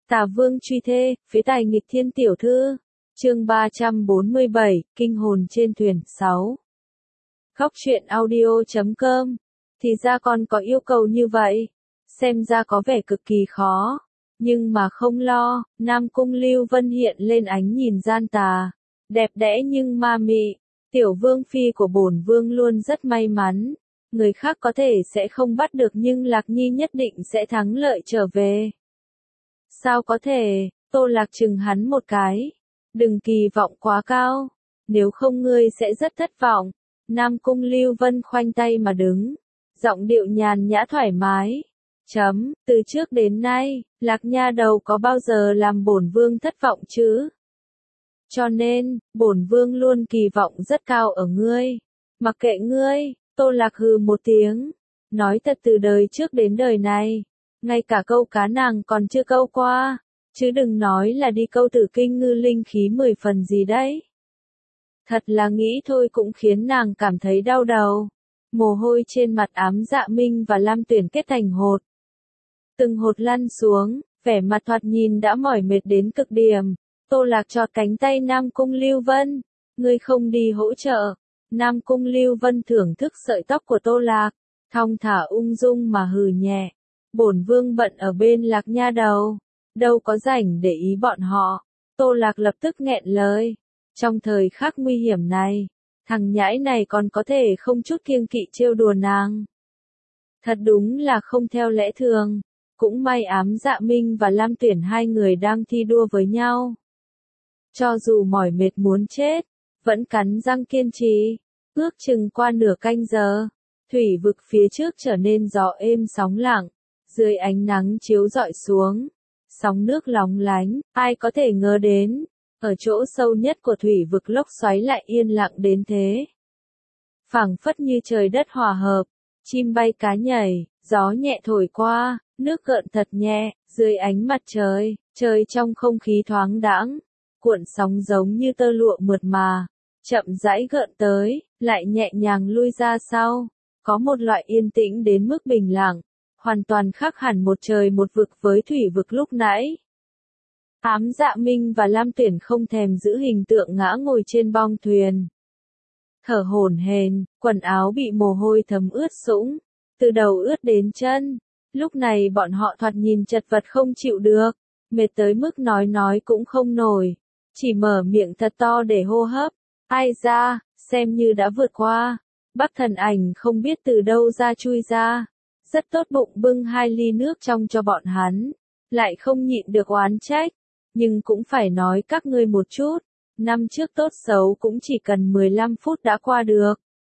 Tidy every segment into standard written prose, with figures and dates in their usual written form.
Tả Vương truy thê, phế tài nghịch thiên tiểu thư. Chương 347, Kinh hồn trên thuyền 6. Góc truyện audio.com. Thì ra con có yêu cầu như vậy. Xem ra có vẻ cực kỳ khó. Nhưng mà không lo, Nam Cung Lưu Vân hiện lên ánh nhìn gian tà. Đẹp đẽ nhưng ma mị. Tiểu vương phi của bổn vương luôn rất may mắn. Người khác có thể sẽ không bắt được nhưng Lạc Nhi nhất định sẽ thắng lợi trở về. Sao có thể, Tô Lạc chừng hắn một cái. Đừng kỳ vọng quá cao. Nếu không ngươi sẽ rất thất vọng. Nam Cung Lưu Vân khoanh tay mà đứng. Giọng điệu nhàn nhã thoải mái. Từ trước đến nay, Lạc Nha đầu có bao giờ làm bổn vương thất vọng chứ? Cho nên, bổn vương luôn kỳ vọng rất cao ở ngươi. Mặc kệ ngươi, Tô Lạc hừ một tiếng. Nói thật từ đời trước đến đời này. Ngay cả câu cá nàng còn chưa câu qua. Chứ đừng nói là đi câu Tử Kinh Ngư linh khí 10 phần gì đấy. Thật là nghĩ thôi cũng khiến nàng cảm thấy đau đầu. Mồ hôi trên mặt Ám Dạ Minh và Lam Tuyển kết thành hột. Từng hột lăn xuống, vẻ mặt thoạt nhìn đã mỏi mệt đến cực điểm. Tô Lạc chọt cánh tay Nam Cung Lưu Vân. Ngươi không đi hỗ trợ. Nam Cung Lưu Vân thưởng thức sợi tóc của Tô Lạc. Thong thả ung dung mà hừ nhẹ. Bổn vương bận ở bên Lạc Nha đầu. Đâu có rảnh để ý bọn họ. Tô Lạc lập tức nghẹn lời. Trong thời khắc nguy hiểm này, thằng nhãi này còn có thể không chút kiêng kỵ trêu đùa nàng. Thật đúng là không theo lẽ thường. Cũng may Ám Dạ Minh và Lam Tuyển hai người đang thi đua với nhau. Cho dù mỏi mệt muốn chết, vẫn cắn răng kiên trì. Ước chừng qua nửa canh giờ, thủy vực phía trước trở nên gió êm sóng lặng. Dưới ánh nắng chiếu rọi xuống, sóng nước lóng lánh, ai có thể ngờ đến, ở chỗ sâu nhất của thủy vực lốc xoáy lại yên lặng đến thế. Phảng phất như trời đất hòa hợp, chim bay cá nhảy, gió nhẹ thổi qua, nước gợn thật nhẹ, dưới ánh mặt trời, trời trong không khí thoáng đãng, cuộn sóng giống như tơ lụa mượt mà, chậm rãi gợn tới, lại nhẹ nhàng lui ra sau, có một loại yên tĩnh đến mức bình lặng. Hoàn toàn khác hẳn một trời một vực với thủy vực lúc nãy. Ám Dạ Minh và Lam Tuyển không thèm giữ hình tượng ngã ngồi trên bong thuyền. Thở hổn hển, quần áo bị mồ hôi thấm ướt sũng, từ đầu ướt đến chân. Lúc này bọn họ thoạt nhìn chật vật không chịu được, mệt tới mức nói cũng không nổi. Chỉ mở miệng thật to để hô hấp. Ai ra, xem như đã vượt qua. Bắc Thần Ảnh không biết từ đâu ra chui ra. Rất tốt bụng bưng 2 ly nước trong cho bọn hắn. Lại không nhịn được oán trách. Nhưng cũng phải nói các ngươi một chút. Năm trước tốt xấu cũng chỉ cần 15 phút đã qua được.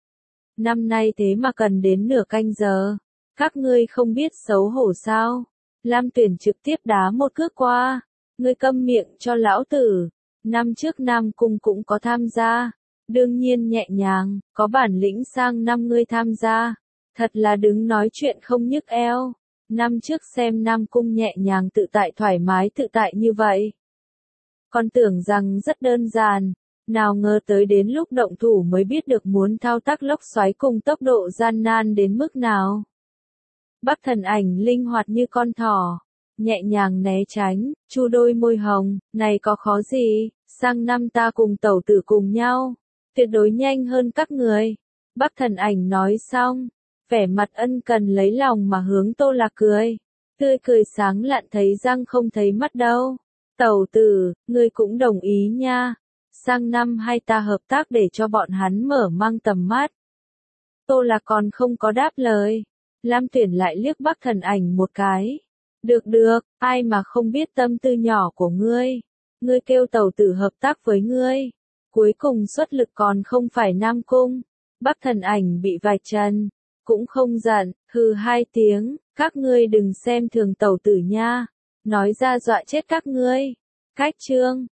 Năm nay thế mà cần đến nửa canh giờ. Các ngươi không biết xấu hổ sao. Lam Tuyển trực tiếp đá một cước qua. Ngươi câm miệng cho lão tử. Năm trước Nam Cung cũng có tham gia. Đương nhiên nhẹ nhàng, có bản lĩnh sang năm ngươi tham gia. Thật là đứng nói chuyện không nhức eo. Năm trước xem Nam Cung nhẹ nhàng tự tại thoải mái tự tại như vậy. Còn tưởng rằng rất đơn giản. Nào ngờ tới đến lúc động thủ mới biết được muốn thao tác lốc xoáy cùng tốc độ gian nan đến mức nào. Bắc Thần Ảnh linh hoạt như con thỏ. Nhẹ nhàng né tránh, chu đôi môi hồng. Này có khó gì, sang năm ta cùng tẩu tử cùng nhau. Tuyệt đối nhanh hơn các người. Bắc Thần Ảnh nói xong. Vẻ mặt ân cần lấy lòng mà hướng Tô Lạc cười. Tươi cười sáng lạn thấy răng không thấy mắt đâu. Tẩu tử, ngươi cũng đồng ý nha. Sang năm hai ta hợp tác để cho bọn hắn mở mang tầm mắt. Tô Lạc còn không có đáp lời. Lam Tuyển lại liếc Bắc Thần Ảnh một cái. Được, ai mà không biết tâm tư nhỏ của ngươi. Ngươi kêu tẩu tử hợp tác với ngươi. Cuối cùng xuất lực còn không phải Nam Cung. Bắc Thần Ảnh bị vạch trần. Cũng không giận, hừ 2 tiếng, các ngươi đừng xem thường tẩu tử nha. Nói ra dọa chết các ngươi. Cách chương.